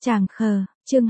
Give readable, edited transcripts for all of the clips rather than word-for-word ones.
Chàng khờ, chương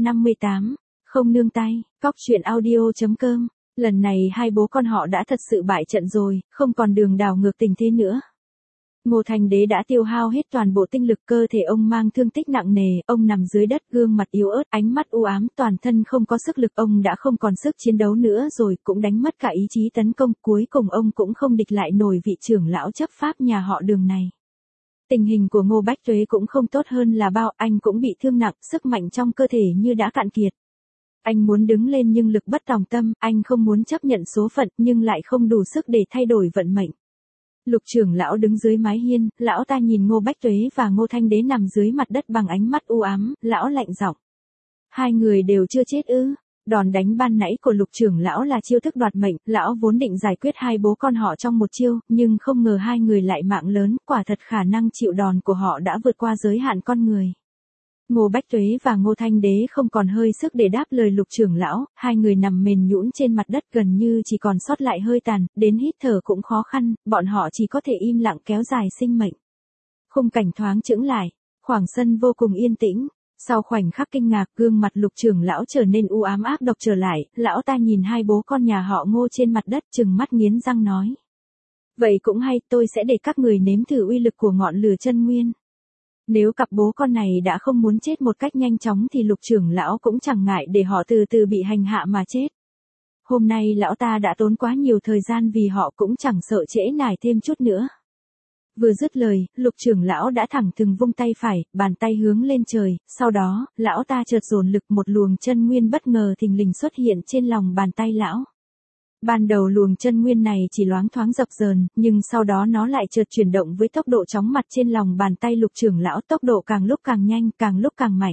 258, không nương tay, cóc truyện audio.com. Lần này hai bố con họ đã thật sự bại trận rồi, không còn đường đảo ngược tình thế nữa. Ngô Thanh Đế đã tiêu hao hết toàn bộ tinh lực, cơ thể ông mang thương tích nặng nề, ông nằm dưới đất, gương mặt yếu ớt, ánh mắt u ám, toàn thân không có sức lực, ông đã không còn sức chiến đấu nữa rồi, cũng đánh mất cả ý chí tấn công, cuối cùng ông cũng không địch lại nổi vị trưởng lão chấp pháp nhà họ Đường này. Tình hình của Ngô Bách Tuế cũng không tốt hơn là bao, anh cũng bị thương nặng, sức mạnh trong cơ thể như đã cạn kiệt. Anh muốn đứng lên nhưng lực bất tòng tâm, anh không muốn chấp nhận số phận nhưng lại không đủ sức để thay đổi vận mệnh. Lục trưởng lão đứng dưới mái hiên, lão ta nhìn Ngô Bách Tuế và Ngô Thanh Đế nằm dưới mặt đất bằng ánh mắt u ám, lão lạnh giọng. Hai người đều chưa chết ư? Đòn đánh ban nãy của lục trưởng lão là chiêu thức đoạt mệnh, lão vốn định giải quyết hai bố con họ trong một chiêu, nhưng không ngờ hai người lại mạng lớn, quả thật khả năng chịu đòn của họ đã vượt qua giới hạn con người. Ngô Bách Tuế và Ngô Thanh Đế không còn hơi sức để đáp lời lục trưởng lão, hai người nằm mềm nhũn trên mặt đất gần như chỉ còn sót lại hơi tàn, đến hít thở cũng khó khăn, bọn họ chỉ có thể im lặng kéo dài sinh mệnh. Khung cảnh thoáng chững lại, khoảng sân vô cùng yên tĩnh. Sau khoảnh khắc kinh ngạc, gương mặt lục trưởng lão trở nên u ám ác độc trở lại, lão ta nhìn hai bố con nhà họ Ngô trên mặt đất, trừng mắt nghiến răng nói. Vậy cũng hay, tôi sẽ để các người nếm thử uy lực của ngọn lửa chân nguyên. Nếu cặp bố con này đã không muốn chết một cách nhanh chóng thì lục trưởng lão cũng chẳng ngại để họ từ từ bị hành hạ mà chết. Hôm nay lão ta đã tốn quá nhiều thời gian vì họ cũng chẳng sợ trễ nải thêm chút nữa. Vừa dứt lời, lục trưởng lão đã thẳng thừng vung tay phải, bàn tay hướng lên trời, sau đó, lão ta chợt dồn lực, một luồng chân nguyên bất ngờ thình lình xuất hiện trên lòng bàn tay lão. Ban đầu luồng chân nguyên này chỉ loáng thoáng dập dờn, nhưng sau đó nó lại chợt chuyển động với tốc độ chóng mặt trên lòng bàn tay lục trưởng lão, tốc độ càng lúc càng nhanh, càng lúc càng mạnh.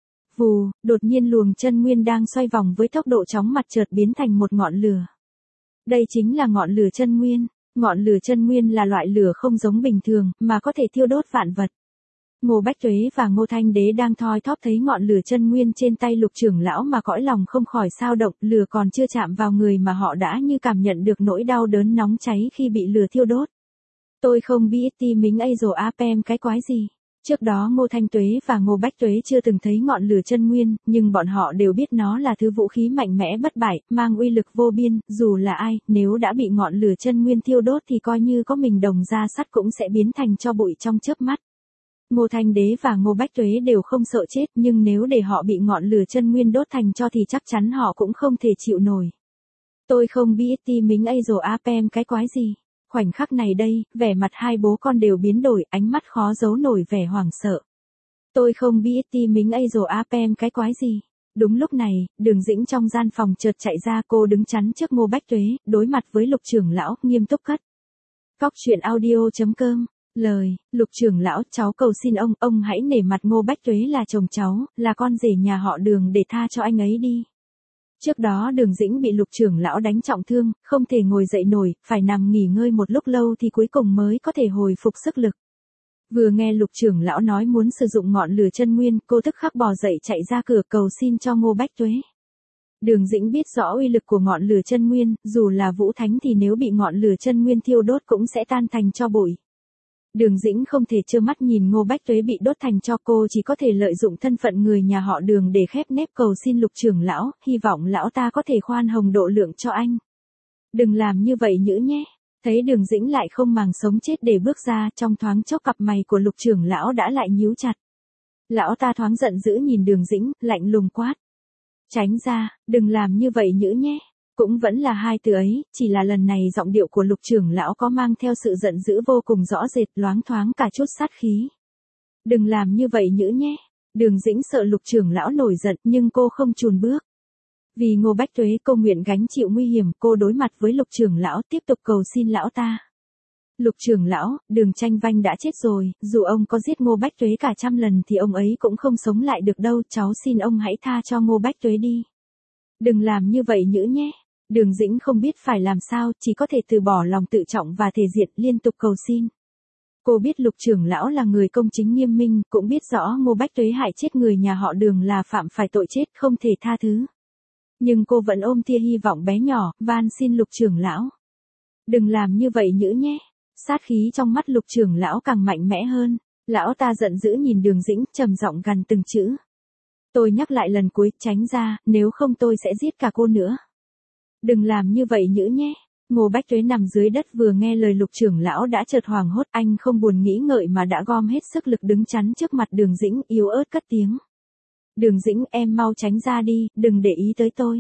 Vù, đột nhiên luồng chân nguyên đang xoay vòng với tốc độ chóng mặt chợt biến thành một ngọn lửa. Đây chính là ngọn lửa chân nguyên. Ngọn lửa chân nguyên là loại lửa không giống bình thường, mà có thể thiêu đốt vạn vật. Ngô Bách Tuế và Ngô Thanh Đế đang thoi thóp thấy ngọn lửa chân nguyên trên tay lục trưởng lão mà cõi lòng không khỏi xao động, lửa còn chưa chạm vào người mà họ đã như cảm nhận được nỗi đau đớn nóng cháy khi bị lửa thiêu đốt. Tôi không biết ti mính ấy rồi apem cái quái gì. Trước đó Ngô Thanh Tuế và Ngô Bách Tuế chưa từng thấy ngọn lửa chân nguyên, nhưng bọn họ đều biết nó là thứ vũ khí mạnh mẽ bất bại, mang uy lực vô biên, dù là ai, nếu đã bị ngọn lửa chân nguyên thiêu đốt thì coi như có mình đồng da sắt cũng sẽ biến thành tro bụi trong chớp mắt. Ngô Thanh Đế và Ngô Bách Tuế đều không sợ chết, nhưng nếu để họ bị ngọn lửa chân nguyên đốt thành tro thì chắc chắn họ cũng không thể chịu nổi. Tôi không biết ti mính ấy rồi apem cái quái gì. Khoảnh khắc này đây, vẻ mặt hai bố con đều biến đổi, ánh mắt khó giấu nổi vẻ hoảng sợ. Tôi không biết ti mính ấy rồi apem cái quái gì. Đúng lúc này, Đường Dĩnh trong gian phòng chợt chạy ra, cô đứng chắn trước Ngô Bách Tuế, đối mặt với lục trưởng lão, nghiêm túc cất. Cóc truyện audio.com. Lời, lục trưởng lão, cháu cầu xin ông hãy nể mặt Ngô Bách Tuế là chồng cháu, là con rể nhà họ Đường để tha cho anh ấy đi. Trước đó Đường Dĩnh bị lục trưởng lão đánh trọng thương, không thể ngồi dậy nổi, phải nằm nghỉ ngơi một lúc lâu thì cuối cùng mới có thể hồi phục sức lực. Vừa nghe lục trưởng lão nói muốn sử dụng ngọn lửa chân nguyên, cô tức khắc bò dậy chạy ra cửa cầu xin cho Ngô Bách Tuế. Đường Dĩnh biết rõ uy lực của ngọn lửa chân nguyên, dù là vũ thánh thì nếu bị ngọn lửa chân nguyên thiêu đốt cũng sẽ tan thành tro bụi. Đường Dĩnh không thể trơ mắt nhìn Ngô Bách Tuế bị đốt thành tro, cô chỉ có thể lợi dụng thân phận người nhà họ Đường để khép nép cầu xin lục trưởng lão, hy vọng lão ta có thể khoan hồng độ lượng cho anh. Đừng làm như vậy nữa nhé. Thấy Đường Dĩnh lại không màng sống chết để bước ra, trong thoáng chốc cặp mày của lục trưởng lão đã lại nhíu chặt. Lão ta thoáng giận dữ nhìn Đường Dĩnh, lạnh lùng quát. Tránh ra, đừng làm như vậy nữa nhé. Cũng vẫn là hai từ ấy, chỉ là lần này giọng điệu của lục trưởng lão có mang theo sự giận dữ vô cùng rõ rệt, loáng thoáng cả chút sát khí. Đừng làm như vậy nữa nhé. Đường Dĩnh sợ lục trưởng lão nổi giận nhưng cô không chùn bước. Vì Ngô Bách Tuế cô nguyện gánh chịu nguy hiểm, cô đối mặt với lục trưởng lão tiếp tục cầu xin lão ta. Lục trưởng lão, Đường Tranh Vanh đã chết rồi, dù ông có giết Ngô Bách Tuế cả 100 lần thì ông ấy cũng không sống lại được đâu, cháu xin ông hãy tha cho Ngô Bách Tuế đi. Đừng làm như vậy nữa nhé. Đường Dĩnh không biết phải làm sao, chỉ có thể từ bỏ lòng tự trọng và thể diện liên tục cầu xin. Cô biết lục trưởng lão là người công chính nghiêm minh, cũng biết rõ Ngô Bách Tuế hại chết người nhà họ Đường là phạm phải tội chết không thể tha thứ. Nhưng cô vẫn ôm tia hy vọng bé nhỏ, van xin lục trưởng lão. Đừng làm như vậy nữa nhé. Sát khí trong mắt lục trưởng lão càng mạnh mẽ hơn. Lão ta giận dữ nhìn Đường Dĩnh, trầm giọng gằn từng chữ. Tôi nhắc lại lần cuối, tránh ra, nếu không tôi sẽ giết cả cô nữa. Đừng làm như vậy nữa nhé. Ngô Bách Tuế nằm dưới đất vừa nghe lời Lục trưởng lão đã chợt hoảng hốt, anh không buồn nghĩ ngợi mà đã gom hết sức lực đứng chắn trước mặt Đường Dĩnh, yếu ớt cất tiếng. Đường Dĩnh, em mau tránh ra đi, đừng để ý tới tôi.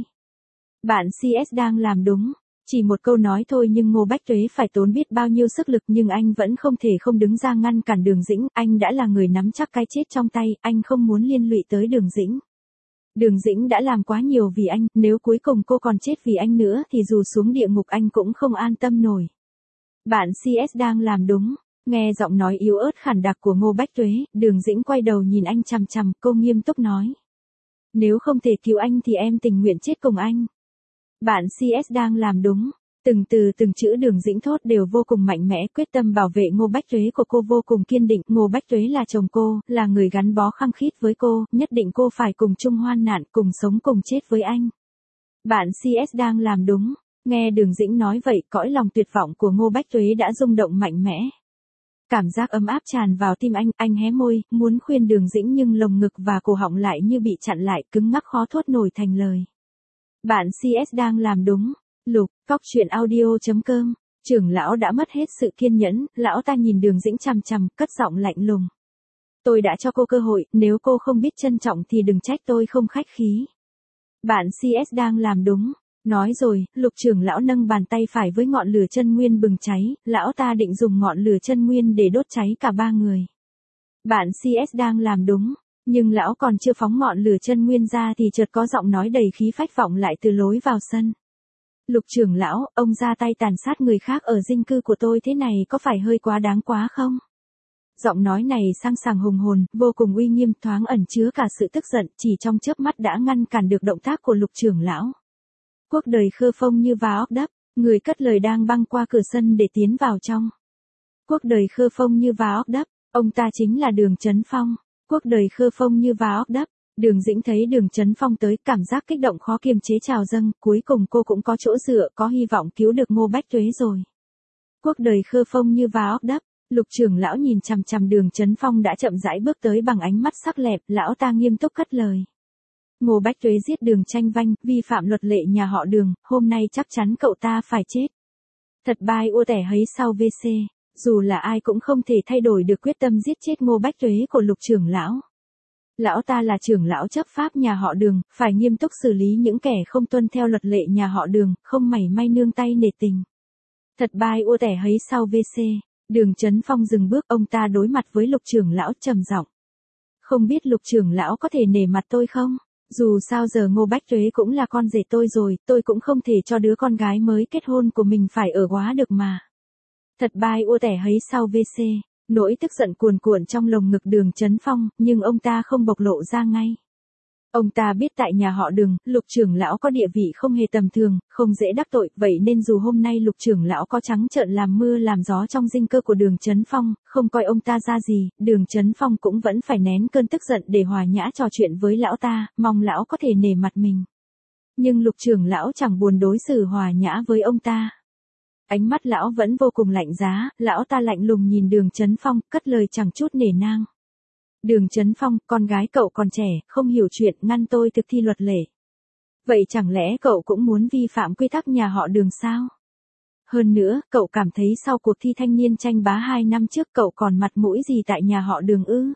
Bạn CS đang làm đúng. Chỉ một câu nói thôi nhưng Ngô Bách Tuế phải tốn biết bao nhiêu sức lực nhưng anh vẫn không thể không đứng ra ngăn cản Đường Dĩnh, anh đã là người nắm chắc cái chết trong tay, anh không muốn liên lụy tới Đường Dĩnh. Đường Dĩnh đã làm quá nhiều vì anh, nếu cuối cùng cô còn chết vì anh nữa thì dù xuống địa ngục anh cũng không an tâm nổi. Bạn CS đang làm đúng. Nghe giọng nói yếu ớt khản đặc của Ngô Bách Tuế, Đường Dĩnh quay đầu nhìn anh chằm chằm, cô nghiêm túc nói. Nếu không thể cứu anh thì em tình nguyện chết cùng anh. Bạn CS đang làm đúng. Từng từ từng chữ Đường Dĩnh thốt đều vô cùng mạnh mẽ, quyết tâm bảo vệ Ngô Bách Tuế của cô vô cùng kiên định. Ngô Bách Tuế là chồng cô, là người gắn bó khăng khít với cô, nhất định cô phải cùng chung hoan nạn, cùng sống cùng chết với anh. Bạn CS đang làm đúng. Nghe Đường Dĩnh nói vậy, cõi lòng tuyệt vọng của Ngô Bách Tuế đã rung động mạnh mẽ. Cảm giác ấm áp tràn vào tim anh hé môi, muốn khuyên Đường Dĩnh nhưng lồng ngực và cổ họng lại như bị chặn lại, cứng ngắc khó thốt nổi thành lời. Bạn CS đang làm đúng. Lục, cóc truyện audio.com, trưởng lão đã mất hết sự kiên nhẫn, lão ta nhìn Đường Dĩnh chằm chằm, cất giọng lạnh lùng. Tôi đã cho cô cơ hội, nếu cô không biết trân trọng thì đừng trách tôi không khách khí. Bạn CS đang làm đúng. Nói rồi, Lục trưởng lão nâng bàn tay phải với ngọn lửa chân nguyên bừng cháy, lão ta định dùng ngọn lửa chân nguyên để đốt cháy cả ba người. Bạn CS đang làm đúng. Nhưng lão còn chưa phóng ngọn lửa chân nguyên ra thì chợt có giọng nói đầy khí phách vọng lại từ lối vào sân. Lục trưởng lão, ông ra tay tàn sát người khác ở dinh cư của tôi thế này có phải hơi quá đáng quá không? Giọng nói này sang sảng hùng hồn, vô cùng uy nghiêm, thoáng ẩn chứa cả sự tức giận, chỉ trong chớp mắt đã ngăn cản được động tác của Lục trưởng lão. Cuộc đời Khơ Phong như vá óc đắp, người cất lời đang băng qua cửa sân để tiến vào trong. Cuộc đời Khơ Phong như vá óc đắp, ông ta chính là Đường Chấn Phong. Cuộc đời Khơ Phong như vá óc đắp. Đường Dĩnh thấy Đường Chấn Phong tới, cảm giác kích động khó kiềm chế trào dâng, cuối cùng cô cũng có chỗ dựa, có hy vọng cứu được Ngô Bách Tuế rồi. Cuộc đời Khơ Phong như vá óc đắp. Lục trưởng lão nhìn chằm chằm Đường Chấn Phong đã chậm rãi bước tới bằng ánh mắt sắc lẹp, lão ta nghiêm túc cất lời. Ngô Bách Tuế giết Đường Tranh Vanh, vi phạm luật lệ nhà họ Đường, hôm nay chắc chắn cậu ta phải chết. Thật bai ua tẻ hấy sau VC, dù là ai cũng không thể thay đổi được quyết tâm giết chết Ngô Bách Tuế của Lục trưởng lão. Lão ta là trưởng lão chấp pháp nhà họ Đường, phải nghiêm túc xử lý những kẻ không tuân theo luật lệ nhà họ Đường, không mảy may nương tay nể tình. Thật bai ua tẻ hấy sau VC, Đường Chấn Phong dừng bước, ông ta đối mặt với Lục trưởng lão trầm giọng. Không biết Lục trưởng lão có thể nể mặt tôi không? Dù sao giờ Ngô Bách Tuế cũng là con rể tôi rồi, tôi cũng không thể cho đứa con gái mới kết hôn của mình phải ở quá được mà. Thật bai ua tẻ hấy sau VC, nỗi tức giận cuồn cuộn trong lồng ngực Đường Chấn Phong, nhưng ông ta không bộc lộ ra ngay. Ông ta biết tại nhà họ Đường, Lục trưởng lão có địa vị không hề tầm thường, không dễ đắc tội, vậy nên dù hôm nay Lục trưởng lão có trắng trợn làm mưa làm gió trong dinh cơ của Đường Chấn Phong, không coi ông ta ra gì, Đường Chấn Phong cũng vẫn phải nén cơn tức giận để hòa nhã trò chuyện với lão ta, mong lão có thể nể mặt mình. Nhưng Lục trưởng lão chẳng buồn đối xử hòa nhã với ông ta. Ánh mắt lão vẫn vô cùng lạnh giá, lão ta lạnh lùng nhìn Đường Chấn Phong, cất lời chẳng chút nể nang. Đường Chấn Phong, con gái cậu còn trẻ, không hiểu chuyện, ngăn tôi thực thi luật lệ. Vậy chẳng lẽ cậu cũng muốn vi phạm quy tắc nhà họ Đường sao? Hơn nữa, cậu cảm thấy sau cuộc thi thanh niên tranh bá 2 năm trước cậu còn mặt mũi gì tại nhà họ Đường ư?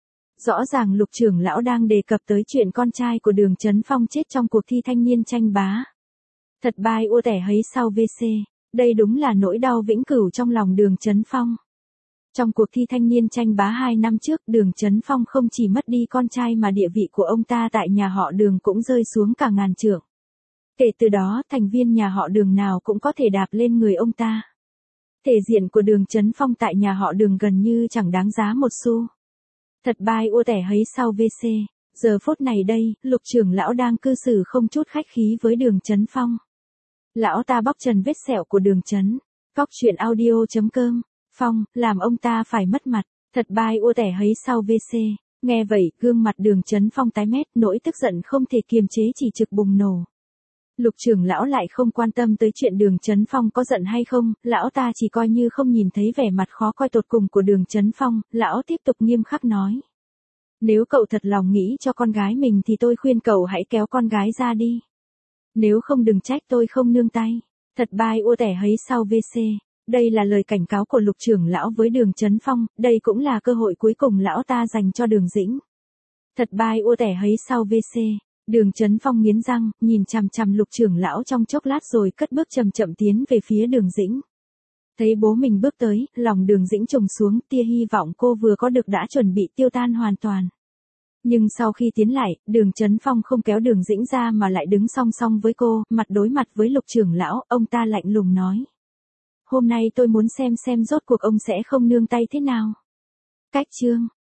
Rõ ràng Lục trưởng lão đang đề cập tới chuyện con trai của Đường Chấn Phong chết trong cuộc thi thanh niên tranh bá. Thật bai ua tẻ hấy sau VC, đây đúng là nỗi đau vĩnh cửu trong lòng Đường Chấn Phong. Trong cuộc thi thanh niên tranh bá 2 năm trước, Đường Chấn Phong không chỉ mất đi con trai mà địa vị của ông ta tại nhà họ Đường cũng rơi xuống cả ngàn trượng. Kể từ đó, thành viên nhà họ Đường nào cũng có thể đạp lên người ông ta. Thể diện của Đường Chấn Phong tại nhà họ Đường gần như chẳng đáng giá một xu. Thật bai ua tẻ hấy sau VC, giờ phút này đây, Lục trưởng lão đang cư xử không chút khách khí với Đường Chấn Phong. Lão ta bóc trần vết sẹo của Đường Chấn. Cóc truyện audio.com. Phong, làm ông ta phải mất mặt, thật bai ua tẻ hấy sau VC. Nghe vậy, gương mặt Đường Chấn Phong tái mét, nỗi tức giận không thể kiềm chế chỉ trực bùng nổ. Lục trưởng lão lại không quan tâm tới chuyện Đường Chấn Phong có giận hay không, lão ta chỉ coi như không nhìn thấy vẻ mặt khó coi tột cùng của Đường Chấn Phong, lão tiếp tục nghiêm khắc nói. Nếu cậu thật lòng nghĩ cho con gái mình thì tôi khuyên cậu hãy kéo con gái ra đi. Nếu không đừng trách tôi không nương tay. Thật bai ua tẻ hấy sau VC. Đây là lời cảnh cáo của Lục trưởng lão với Đường Chấn Phong, đây cũng là cơ hội cuối cùng lão ta dành cho Đường Dĩnh. Thật bai ua tẻ hấy sau VC. Đường Chấn Phong nghiến răng, nhìn chằm chằm Lục trưởng lão trong chốc lát rồi cất bước chậm chậm tiến về phía Đường Dĩnh. Thấy bố mình bước tới, lòng Đường Dĩnh trùng xuống, tia hy vọng cô vừa có được đã chuẩn bị tiêu tan hoàn toàn. Nhưng sau khi tiến lại, Đường Chấn Phong không kéo Đường Dĩnh ra mà lại đứng song song với cô, mặt đối mặt với Lục trưởng lão, ông ta lạnh lùng nói. Hôm nay tôi muốn xem rốt cuộc ông sẽ không nương tay thế nào. Cách chương